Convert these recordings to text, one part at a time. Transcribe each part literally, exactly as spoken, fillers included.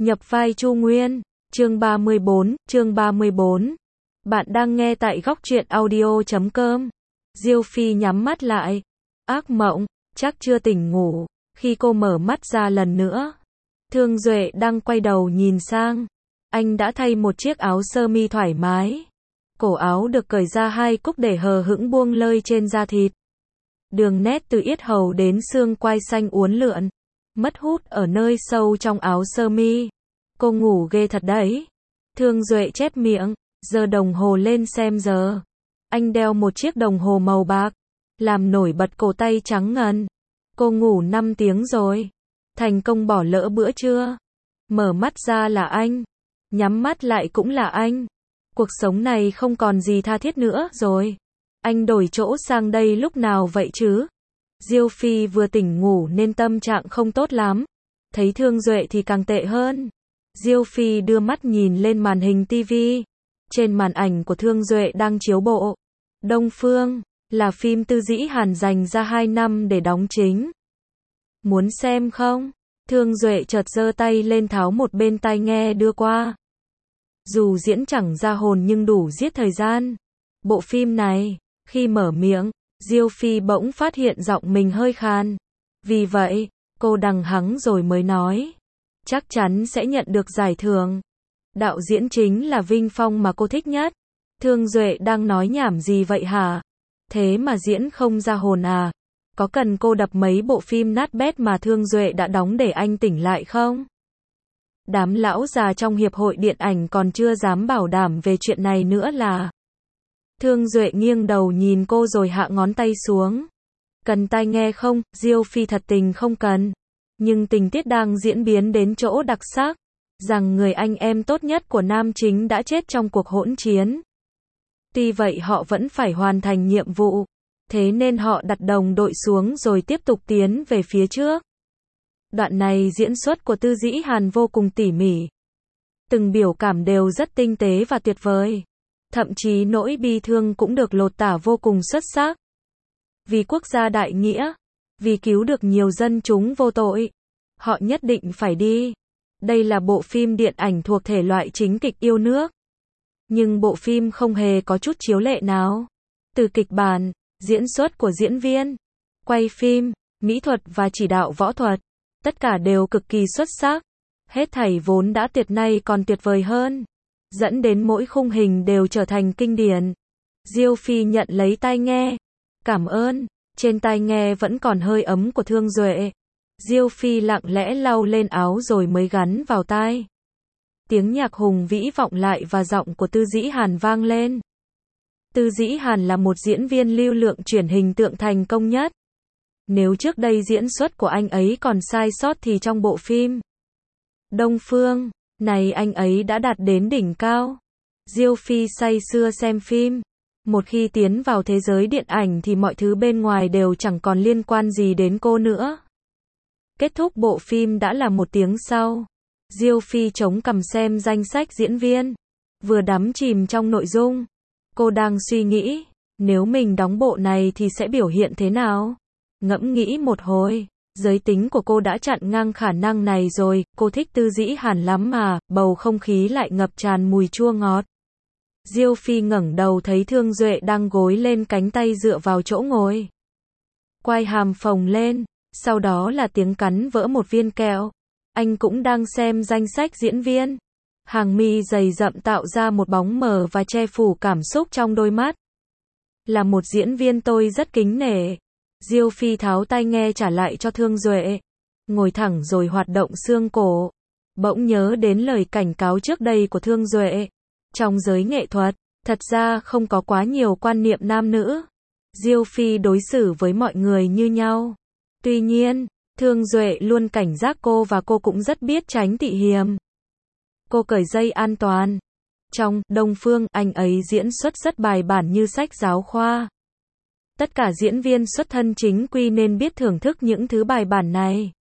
Nhập vai Chu Nguyên, chương ba mươi bốn, chương ba mươi bốn. Bạn đang nghe tại góc truyện audio chấm com. Diêu Phi nhắm mắt lại. Ác mộng, chắc chưa tỉnh ngủ. Khi cô mở mắt ra lần nữa, Thương Duệ đang quay đầu nhìn sang. Anh đã thay một chiếc áo sơ mi thoải mái. Cổ áo được cởi ra hai cúc để hờ hững buông lơi trên da thịt. Đường nét từ yết hầu đến xương quai xanh uốn lượn, mất hút ở nơi sâu trong áo sơ mi. Cô ngủ ghê thật đấy. Thương Duệ chép miệng, giơ đồng hồ lên xem giờ. Anh đeo một chiếc đồng hồ màu bạc, làm nổi bật cổ tay trắng ngần. Cô ngủ năm tiếng rồi. Thành công bỏ lỡ bữa trưa. Mở mắt ra là anh. Nhắm mắt lại cũng là anh. Cuộc sống này không còn gì tha thiết nữa rồi. Anh đổi chỗ sang đây lúc nào vậy chứ? Diêu Phi vừa tỉnh ngủ nên tâm trạng không tốt lắm. Thấy Thương Duệ thì càng tệ hơn. Diêu Phi đưa mắt nhìn lên màn hình tivi. Trên màn ảnh của Thương Duệ đang chiếu bộ Đông Phương, là phim Tư Dĩ Hàn dành ra hai năm để đóng chính. Muốn xem không? Thương Duệ chợt giơ tay lên tháo một bên tai nghe đưa qua. Dù diễn chẳng ra hồn nhưng đủ giết thời gian. Bộ phim này, khi mở miệng, Diêu Phi bỗng phát hiện giọng mình hơi khàn. Vì vậy, cô đằng hắng rồi mới nói. Chắc chắn sẽ nhận được giải thưởng. Đạo diễn chính là Vinh Phong mà cô thích nhất. Thương Duệ đang nói nhảm gì vậy hả? Thế mà diễn không ra hồn à? Có cần cô đập mấy bộ phim nát bét mà Thương Duệ đã đóng để anh tỉnh lại không? Đám lão già trong hiệp hội điện ảnh còn chưa dám bảo đảm về chuyện này nữa là. Thương Duệ nghiêng đầu nhìn cô rồi hạ ngón tay xuống. Cần tai nghe không? Diêu Phi thật tình không cần. Nhưng tình tiết đang diễn biến đến chỗ đặc sắc. Rằng người anh em tốt nhất của nam chính đã chết trong cuộc hỗn chiến. Tuy vậy họ vẫn phải hoàn thành nhiệm vụ. Thế nên họ đặt đồng đội xuống rồi tiếp tục tiến về phía trước. Đoạn này diễn xuất của Tư Dĩ Hàn vô cùng tỉ mỉ. Từng biểu cảm đều rất tinh tế và tuyệt vời. Thậm chí nỗi bi thương cũng được lột tả vô cùng xuất sắc. Vì quốc gia đại nghĩa, vì cứu được nhiều dân chúng vô tội, họ nhất định phải đi. Đây là bộ phim điện ảnh thuộc thể loại chính kịch yêu nước. Nhưng bộ phim không hề có chút chiếu lệ nào. Từ kịch bản, diễn xuất của diễn viên, quay phim, mỹ thuật và chỉ đạo võ thuật, tất cả đều cực kỳ xuất sắc. Hết thảy vốn đã tuyệt nay còn tuyệt vời hơn. Dẫn đến mỗi khung hình đều trở thành kinh điển. Diêu Phi nhận lấy tai nghe. Cảm ơn. Trên tai nghe vẫn còn hơi ấm của Thương Duệ. Diêu Phi lặng lẽ lau lên áo rồi mới gắn vào tai. Tiếng nhạc hùng vĩ vọng lại và giọng của Tư Dĩ Hàn vang lên. Tư Dĩ Hàn là một diễn viên lưu lượng chuyển hình tượng thành công nhất. Nếu trước đây diễn xuất của anh ấy còn sai sót thì trong bộ phim Đông Phương này anh ấy đã đạt đến đỉnh cao. Diêu Phi say sưa xem phim. Một khi tiến vào thế giới điện ảnh thì mọi thứ bên ngoài đều chẳng còn liên quan gì đến cô nữa. Kết thúc bộ phim đã là một tiếng sau. Diêu Phi chống cằm xem danh sách diễn viên. Vừa đắm chìm trong nội dung. Cô đang suy nghĩ, nếu mình đóng bộ này thì sẽ biểu hiện thế nào? Ngẫm nghĩ một hồi, giới tính của cô đã chặn ngang khả năng này rồi. Cô thích Tư Dĩ Hàn lắm mà, bầu không khí lại ngập tràn mùi chua ngọt. Diêu Phi ngẩng đầu thấy Thương Duệ đang gối lên cánh tay dựa vào chỗ ngồi. Quai hàm phồng lên, sau đó là tiếng cắn vỡ một viên kẹo. Anh cũng đang xem danh sách diễn viên. Hàng mi dày rậm tạo ra một bóng mờ và che phủ cảm xúc trong đôi mắt. Là một diễn viên tôi rất kính nể. Diêu Phi tháo tai nghe trả lại cho Thương Duệ. Ngồi thẳng rồi hoạt động xương cổ. Bỗng nhớ đến lời cảnh cáo trước đây của Thương Duệ. Trong giới nghệ thuật, thật ra không có quá nhiều quan niệm nam nữ. Diêu Phi đối xử với mọi người như nhau. Tuy nhiên, Thương Duệ luôn cảnh giác cô và cô cũng rất biết tránh tị hiềm. Cô cởi dây an toàn. Trong Đông Phương, anh ấy diễn xuất rất bài bản như sách giáo khoa. Tất cả diễn viên xuất thân chính quy nên biết thưởng thức những thứ bài bản này.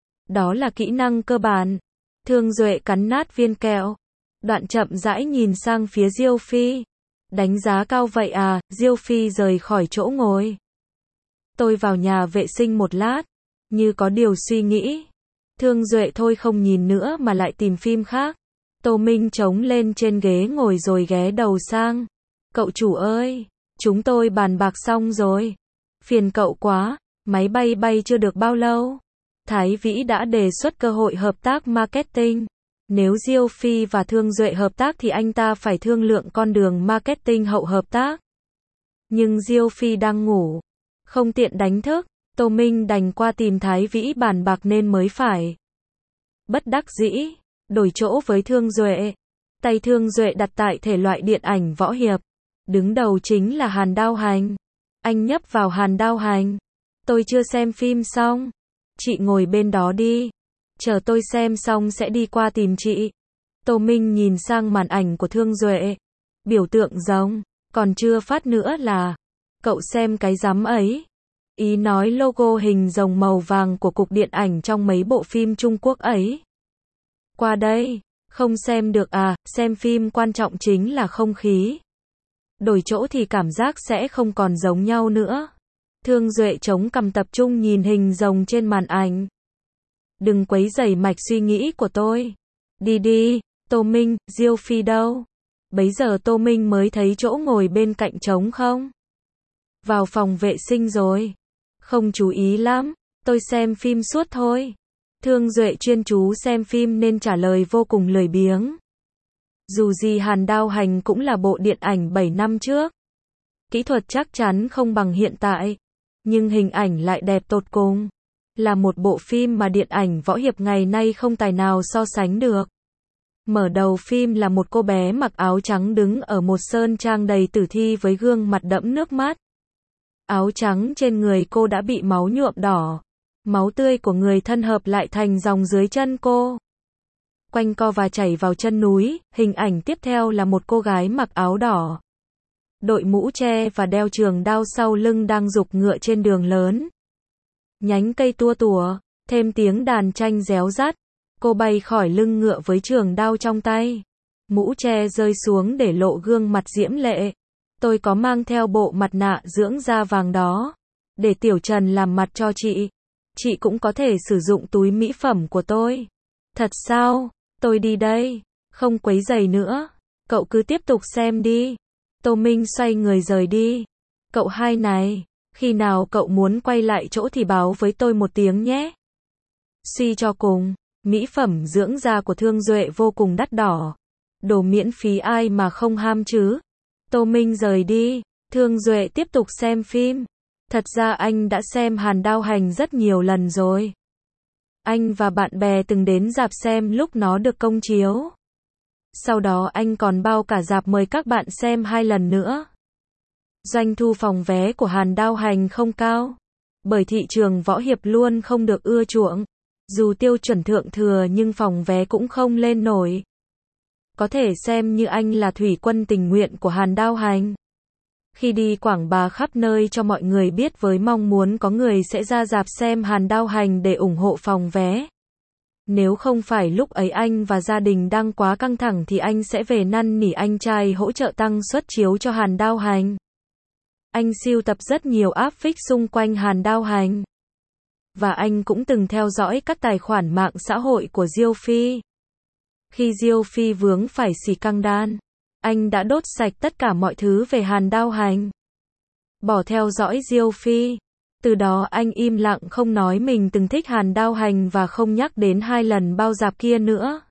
Đó là kỹ năng cơ bản. Thương Duệ cắn nát viên kẹo. Đoạn chậm rãi nhìn sang phía Diêu Phi. Đánh giá cao vậy à? Diêu Phi rời khỏi chỗ ngồi. Tôi vào nhà vệ sinh một lát. Như có điều suy nghĩ. Thương Duệ thôi không nhìn nữa mà lại tìm phim khác. Tô Minh chống lên trên ghế ngồi rồi ghé đầu sang. Cậu chủ ơi, chúng tôi bàn bạc xong rồi. Phiền cậu quá, máy bay bay chưa được bao lâu. Thái Vĩ đã đề xuất cơ hội hợp tác marketing. Nếu Diêu Phi và Thương Duệ hợp tác thì anh ta phải thương lượng con đường marketing hậu hợp tác. Nhưng Diêu Phi đang ngủ, không tiện đánh thức, Tô Minh đành qua tìm Thái Vĩ bàn bạc nên mới phải. Bất đắc dĩ, đổi chỗ với Thương Duệ. Tay Thương Duệ đặt tại thể loại điện ảnh võ hiệp. Đứng đầu chính là Hàn Đao Hành. Anh nhấp vào Hàn Đao Hành. Tôi chưa xem phim xong. Chị ngồi bên đó đi. Chờ tôi xem xong sẽ đi qua tìm chị. Tô Minh nhìn sang màn ảnh của Thương Duệ. Biểu tượng giống. Còn chưa phát nữa là. Cậu xem cái rắm ấy. Ý nói logo hình rồng màu vàng của cục điện ảnh trong mấy bộ phim Trung Quốc ấy. Qua đây. Không xem được à, xem phim quan trọng chính là không khí. Đổi chỗ thì cảm giác sẽ không còn giống nhau nữa. Thương Duệ chống cằm tập trung nhìn hình rồng trên màn ảnh. Đừng quấy rầy mạch suy nghĩ của tôi. Đi đi, Tô Minh, Diêu Phi đâu? Bấy giờ Tô Minh mới thấy chỗ ngồi bên cạnh trống không? Vào phòng vệ sinh rồi. Không chú ý lắm, tôi xem phim suốt thôi. Thương Duệ chuyên chú xem phim nên trả lời vô cùng lười biếng. Dù gì Hàn Đao Hành cũng là bộ điện ảnh bảy năm trước. Kỹ thuật chắc chắn không bằng hiện tại, nhưng hình ảnh lại đẹp tột cùng. Là một bộ phim mà điện ảnh võ hiệp ngày nay không tài nào so sánh được. Mở đầu phim là một cô bé mặc áo trắng đứng ở một sơn trang đầy tử thi với gương mặt đẫm nước mắt. Áo trắng trên người cô đã bị máu nhuộm đỏ. Máu tươi của người thân hợp lại thành dòng dưới chân cô. Quanh co và chảy vào chân núi, hình ảnh tiếp theo là một cô gái mặc áo đỏ. Đội mũ che và đeo trường đao sau lưng đang giục ngựa trên đường lớn. Nhánh cây tua tủa, thêm tiếng đàn tranh réo rắt. Cô bay khỏi lưng ngựa với trường đao trong tay. Mũ che rơi xuống để lộ gương mặt diễm lệ. Tôi có mang theo bộ mặt nạ dưỡng da vàng đó. Để Tiểu Trần làm mặt cho chị. Chị cũng có thể sử dụng túi mỹ phẩm của tôi. Thật sao? Tôi đi đây. Không quấy rầy nữa. Cậu cứ tiếp tục xem đi. Tô Minh xoay người rời đi. Cậu hai này, khi nào cậu muốn quay lại chỗ thì báo với tôi một tiếng nhé. Suy cho cùng, mỹ phẩm dưỡng da của Thương Duệ vô cùng đắt đỏ. Đồ miễn phí ai mà không ham chứ. Tô Minh rời đi. Thương Duệ tiếp tục xem phim. Thật ra anh đã xem Hàn Đao Hành rất nhiều lần rồi. Anh và bạn bè từng đến rạp xem lúc nó được công chiếu. Sau đó anh còn bao cả rạp mời các bạn xem hai lần nữa. Doanh thu phòng vé của Hàn Đao Hành không cao. Bởi thị trường võ hiệp luôn không được ưa chuộng. Dù tiêu chuẩn thượng thừa nhưng phòng vé cũng không lên nổi. Có thể xem như anh là thủy quân tình nguyện của Hàn Đao Hành. Khi đi quảng bá khắp nơi cho mọi người biết với mong muốn có người sẽ ra rạp xem Hàn Đao Hành để ủng hộ phòng vé. Nếu không phải lúc ấy anh và gia đình đang quá căng thẳng thì anh sẽ về năn nỉ anh trai hỗ trợ tăng suất chiếu cho Hàn Đao Hành. Anh sưu tập rất nhiều áp phích xung quanh Hàn Đao Hành. Và anh cũng từng theo dõi các tài khoản mạng xã hội của Diêu Phi. Khi Diêu Phi vướng phải xì căng đan, anh đã đốt sạch tất cả mọi thứ về Hàn Đao Hành. Bỏ theo dõi Diêu Phi. Từ đó anh im lặng không nói mình từng thích Hàn Đao Hành và không nhắc đến hai lần bao dạp kia nữa.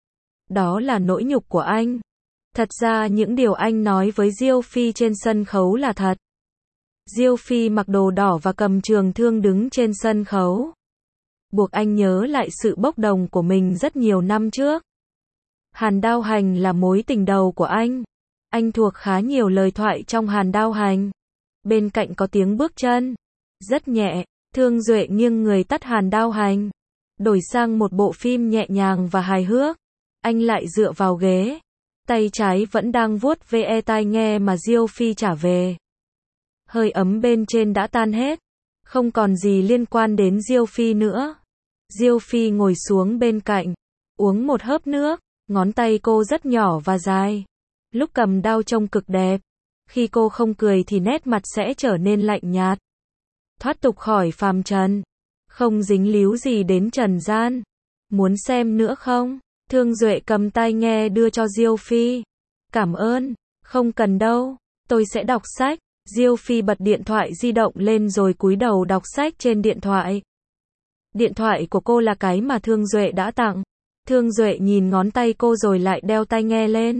Đó là nỗi nhục của anh. Thật ra những điều anh nói với Diêu Phi trên sân khấu là thật. Diêu Phi mặc đồ đỏ và cầm trường thương đứng trên sân khấu. Buộc anh nhớ lại sự bốc đồng của mình rất nhiều năm trước. Hàn Đao Hành là mối tình đầu của anh. Anh thuộc khá nhiều lời thoại trong Hàn Đao Hành. Bên cạnh có tiếng bước chân. Rất nhẹ, Thương Duệ nghiêng người tắt Hàn Đao Hành. Đổi sang một bộ phim nhẹ nhàng và hài hước. Anh lại dựa vào ghế. Tay trái vẫn đang vuốt ve tai nghe mà Diêu Phi trả về. Hơi ấm bên trên đã tan hết. Không còn gì liên quan đến Diêu Phi nữa. Diêu Phi ngồi xuống bên cạnh. Uống một hớp nước. Ngón tay cô rất nhỏ và dài. Lúc cầm đao trông cực đẹp. Khi cô không cười thì nét mặt sẽ trở nên lạnh nhạt. Thoát tục khỏi phàm trần. Không dính líu gì đến trần gian. Muốn xem nữa không? Thương Duệ cầm tai nghe đưa cho Diêu Phi. Cảm ơn, không cần đâu, tôi sẽ đọc sách. Diêu Phi bật điện thoại di động lên rồi cúi đầu đọc sách trên điện thoại. Điện thoại của cô là cái mà Thương Duệ đã tặng. Thương Duệ nhìn ngón tay cô rồi lại đeo tai nghe lên.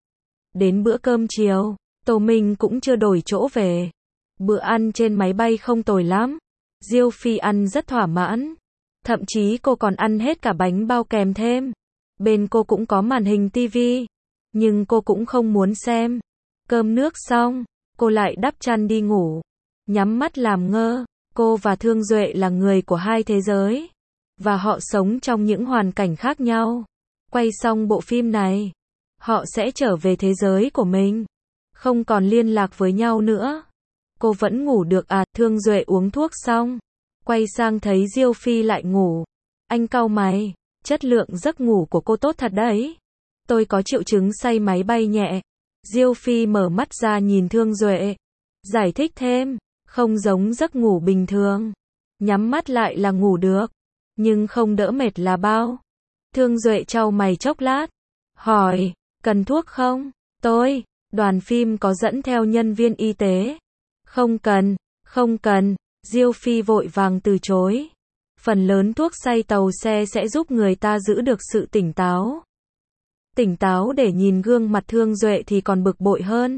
Đến bữa cơm chiều, Tô Minh cũng chưa đổi chỗ về. Bữa ăn trên máy bay không tồi lắm. Diêu Phi ăn rất thỏa mãn. Thậm chí cô còn ăn hết cả bánh bao kèm thêm. Bên cô cũng có màn hình tivi. Nhưng cô cũng không muốn xem. Cơm nước xong, cô lại đắp chăn đi ngủ. Nhắm mắt làm ngơ. Cô và Thương Duệ là người của hai thế giới. Và họ sống trong những hoàn cảnh khác nhau. Quay xong bộ phim này, họ sẽ trở về thế giới của mình. Không còn liên lạc với nhau nữa. Cô vẫn ngủ được à? Thương Duệ uống thuốc xong, quay sang thấy Diêu Phi lại ngủ. Anh cau mày, chất lượng giấc ngủ của cô tốt thật đấy. Tôi có triệu chứng say máy bay nhẹ. Diêu Phi mở mắt ra nhìn Thương Duệ. Giải thích thêm, không giống giấc ngủ bình thường. Nhắm mắt lại là ngủ được, nhưng không đỡ mệt là bao. Thương Duệ chau mày chốc lát, hỏi, cần thuốc không? Tôi, đoàn phim có dẫn theo nhân viên y tế. Không cần, không cần, Diêu Phi vội vàng từ chối. Phần lớn thuốc say tàu xe sẽ giúp người ta giữ được sự tỉnh táo. Tỉnh táo để nhìn gương mặt Thương Duệ thì còn bực bội hơn.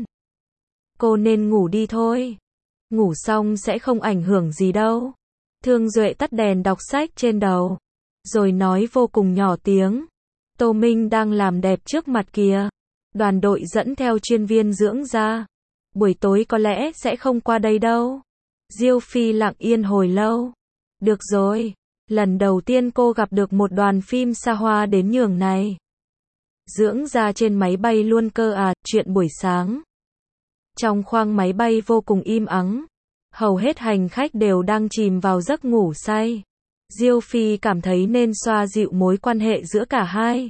Cô nên ngủ đi thôi. Ngủ xong sẽ không ảnh hưởng gì đâu. Thương Duệ tắt đèn đọc sách trên đầu, rồi nói vô cùng nhỏ tiếng. Tô Minh đang làm đẹp trước mặt kìa. Đoàn đội dẫn theo chuyên viên dưỡng da. Buổi tối có lẽ sẽ không qua đây đâu. Diêu Phi lặng yên hồi lâu. Được rồi, lần đầu tiên cô gặp được một đoàn phim xa hoa đến nhường này. Dưỡng da trên máy bay luôn cơ à? Chuyện buổi sáng. Trong khoang máy bay vô cùng im ắng. Hầu hết hành khách đều đang chìm vào giấc ngủ say. Diêu Phi cảm thấy nên xoa dịu mối quan hệ giữa cả hai.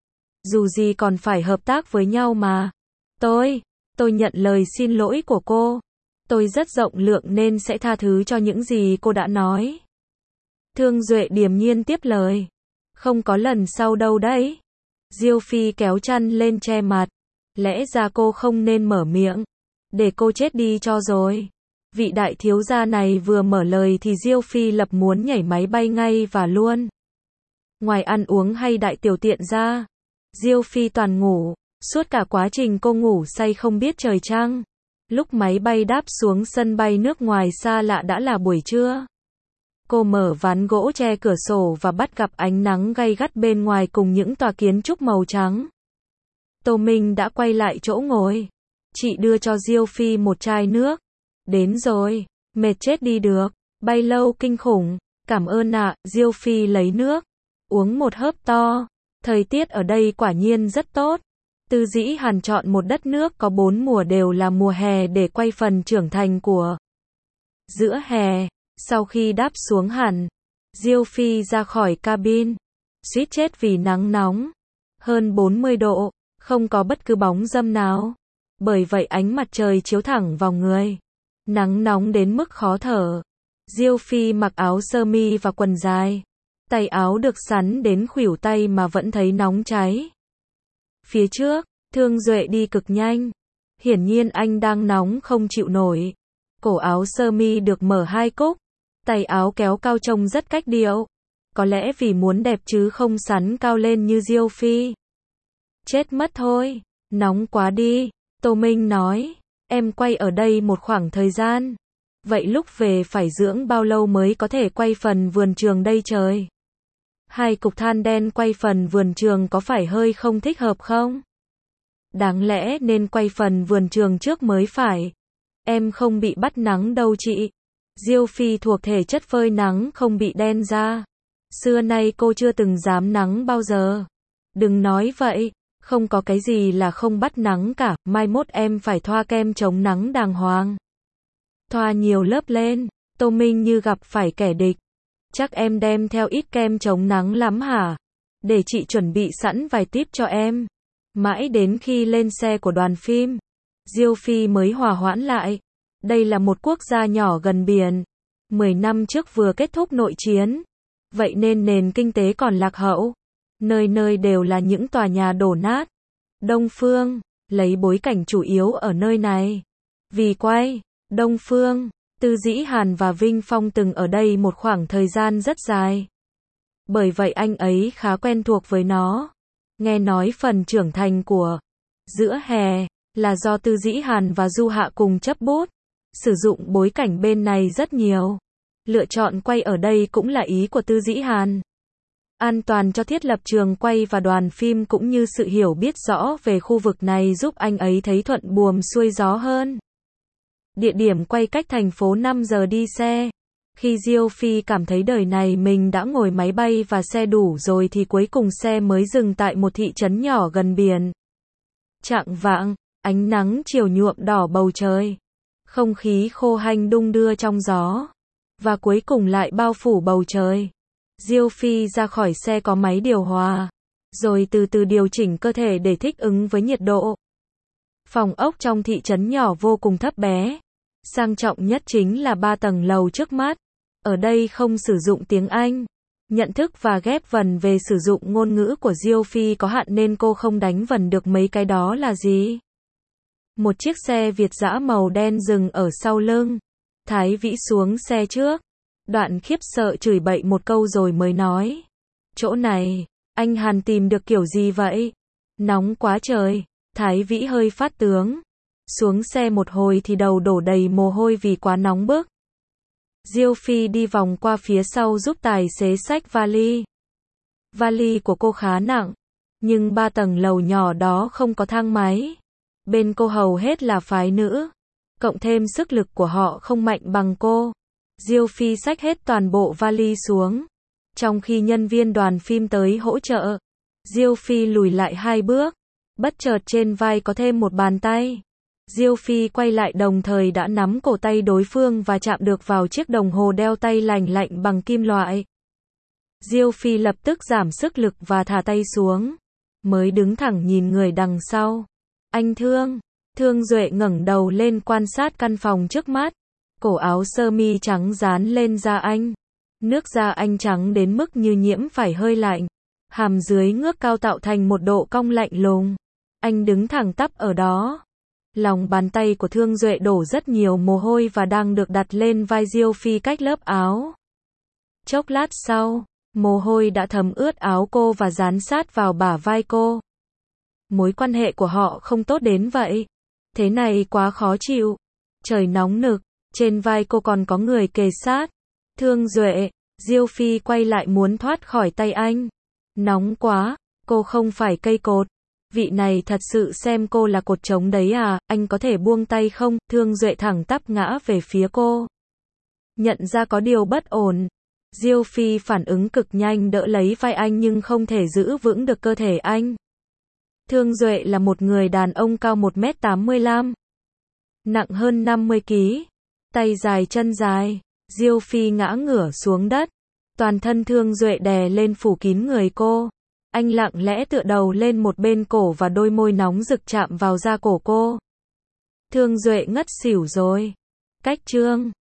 Dù gì còn phải hợp tác với nhau mà. Tôi, tôi nhận lời xin lỗi của cô. Tôi rất rộng lượng nên sẽ tha thứ cho những gì cô đã nói. Thương Duệ điềm nhiên tiếp lời. Không có lần sau đâu đấy. Diêu Phi kéo chăn lên che mặt. Lẽ ra cô không nên mở miệng. Để cô chết đi cho rồi. Vị đại thiếu gia này vừa mở lời thì Diêu Phi lập muốn nhảy máy bay ngay và luôn. Ngoài ăn uống hay đại tiểu tiện ra, Diêu Phi toàn ngủ. Suốt cả quá trình cô ngủ say không biết trời trăng. Lúc máy bay đáp xuống sân bay nước ngoài xa lạ đã là buổi trưa. Cô mở ván gỗ che cửa sổ và bắt gặp ánh nắng gay gắt bên ngoài cùng những tòa kiến trúc màu trắng. Tô Minh đã quay lại chỗ ngồi. Chị đưa cho Diêu Phi một chai nước. Đến rồi, mệt chết đi được. Bay lâu kinh khủng. Cảm ơn ạ. Diêu Phi lấy nước, uống một hớp to. Thời tiết ở đây quả nhiên rất tốt. Tư Dĩ Hàn chọn một đất nước có bốn mùa đều là mùa hè để quay phần trưởng thành của giữa hè. Sau khi đáp xuống hẳn, Diêu Phi ra khỏi cabin. Suýt chết vì nắng nóng. Hơn bốn mươi độ, không có bất cứ bóng râm nào. Bởi vậy ánh mặt trời chiếu thẳng vào người. Nắng nóng đến mức khó thở. Diêu Phi mặc áo sơ mi và quần dài. Tay áo được sắn đến khuỷu tay mà vẫn thấy nóng cháy. Phía trước, Thương Duệ đi cực nhanh. Hiển nhiên anh đang nóng không chịu nổi. Cổ áo sơ mi được mở hai cúc. Tay áo kéo cao trông rất cách điệu. Có lẽ vì muốn đẹp chứ không sắn cao lên như Diêu Phi. Chết mất thôi. Nóng quá đi. Tô Minh nói. Em quay ở đây một khoảng thời gian. Vậy lúc về phải dưỡng bao lâu mới có thể quay phần vườn trường đây trời? Hai cục than đen quay phần vườn trường có phải hơi không thích hợp không? Đáng lẽ nên quay phần vườn trường trước mới phải. Em không bị bắt nắng đâu chị. Diêu Phi thuộc thể chất phơi nắng không bị đen da. Xưa nay cô chưa từng dám nắng bao giờ. Đừng nói vậy, không có cái gì là không bắt nắng cả, mai mốt em phải thoa kem chống nắng đàng hoàng. Thoa nhiều lớp lên. Tô Minh như gặp phải kẻ địch. Chắc em đem theo ít kem chống nắng lắm hả? Để chị chuẩn bị sẵn vài tip cho em. Mãi đến khi lên xe của đoàn phim, Diêu Phi mới hòa hoãn lại. Đây là một quốc gia nhỏ gần biển. Mười năm trước vừa kết thúc nội chiến. vậy nên nền kinh tế còn lạc hậu. Nơi nơi đều là những tòa nhà đổ nát. Đông Phương, lấy bối cảnh chủ yếu ở nơi này. Vì quay, Đông Phương, Tư Dĩ Hàn và Vinh Phong từng ở đây một khoảng thời gian rất dài. Bởi vậy anh ấy khá quen thuộc với nó. Nghe nói phần trưởng thành của Giữa Hè là do Tư Dĩ Hàn và Du Hạ cùng chấp bút. Sử dụng bối cảnh bên này rất nhiều. Lựa chọn quay ở đây cũng là ý của Tư Dĩ Hàn. An toàn cho thiết lập trường quay và đoàn phim cũng như sự hiểu biết rõ về khu vực này giúp anh ấy thấy thuận buồm xuôi gió hơn. Địa điểm quay cách thành phố năm giờ đi xe. Khi Diêu Phi cảm thấy đời này mình đã ngồi máy bay và xe đủ rồi thì cuối cùng xe mới dừng tại một thị trấn nhỏ gần biển. Chạng vạng, ánh nắng chiều nhuộm đỏ bầu trời. Không khí khô hanh đung đưa trong gió. Và cuối cùng lại bao phủ bầu trời. Diêu Phi ra khỏi xe có máy điều hòa. Rồi từ từ điều chỉnh cơ thể để thích ứng với nhiệt độ. Phòng ốc trong thị trấn nhỏ vô cùng thấp bé. Sang trọng nhất chính là ba tầng lầu trước mắt. Ở đây không sử dụng tiếng Anh. Nhận thức và ghép vần về sử dụng ngôn ngữ của Diêu Phi có hạn nên cô không đánh vần được mấy cái đó là gì. Một chiếc xe Việt dã màu đen dừng ở sau lưng. Thái Vĩ xuống xe trước. Đoạn khiếp sợ chửi bậy một câu rồi mới nói. Chỗ này, anh Hàn tìm được kiểu gì vậy? Nóng quá trời. Thái Vĩ hơi phát tướng. Xuống xe một hồi thì đầu đổ đầy mồ hôi vì quá nóng bức. Diêu Phi đi vòng qua phía sau giúp tài xế xách vali. Vali của cô khá nặng. Nhưng ba tầng lầu nhỏ đó không có thang máy. Bên cô hầu hết là phái nữ. Cộng thêm sức lực của họ không mạnh bằng cô. Diêu Phi xách hết toàn bộ vali xuống. Trong khi nhân viên đoàn phim tới hỗ trợ, Diêu Phi lùi lại hai bước. Bất chợt trên vai có thêm một bàn tay. Diêu Phi quay lại đồng thời đã nắm cổ tay đối phương và chạm được vào chiếc đồng hồ đeo tay lành lạnh bằng kim loại. Diêu Phi lập tức giảm sức lực và thả tay xuống. Mới đứng thẳng nhìn người đằng sau. Anh Thương. Thương Duệ ngẩng đầu lên quan sát căn phòng trước mắt. Cổ áo sơ mi trắng dán lên da anh. Nước da anh trắng đến mức như nhiễm phải hơi lạnh. Hàm dưới ngước cao tạo thành một độ cong lạnh lùng. Anh đứng thẳng tắp ở đó. Lòng bàn tay của Thương Duệ đổ rất nhiều mồ hôi và đang được đặt lên vai Diêu Phi cách lớp áo. Chốc lát sau, mồ hôi đã thấm ướt áo cô và dán sát vào bả vai cô. Mối quan hệ của họ không tốt đến vậy. Thế này quá khó chịu. Trời nóng nực, trên vai cô còn có người kề sát. Thương Duệ, Diêu Phi quay lại muốn thoát khỏi tay anh. Nóng quá, cô không phải cây cột. Vị này thật sự xem cô là cột trống đấy à, anh có thể buông tay không? Thương Duệ thẳng tắp ngã về phía cô. Nhận ra có điều bất ổn. Diêu Phi phản ứng cực nhanh đỡ lấy vai anh nhưng không thể giữ vững được cơ thể anh. Thương Duệ là một người đàn ông cao một mét tám mươi lăm. Nặng hơn năm mươi ki lô gam. Tay dài chân dài. Diêu Phi ngã ngửa xuống đất. Toàn thân Thương Duệ đè lên phủ kín người cô. Anh lặng lẽ tựa đầu lên một bên cổ và đôi môi nóng rực chạm vào da cổ cô. Thương Duệ ngất xỉu rồi. Cách Trương.